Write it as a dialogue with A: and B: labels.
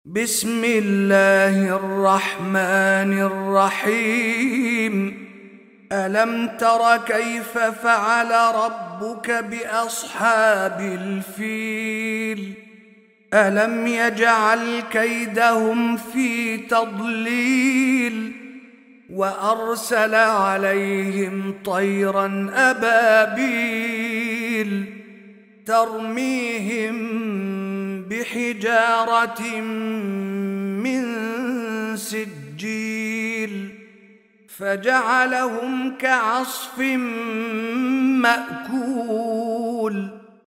A: بسم الله الرحمن الرحيم. ألم تر كيف فعل ربك بأصحاب الفيل؟ ألم يجعل كيدهم في تضليل وأرسل عليهم طيرا أبابيل ترميهم بحجارة من سجيل فجعلهم كعصف مأكول.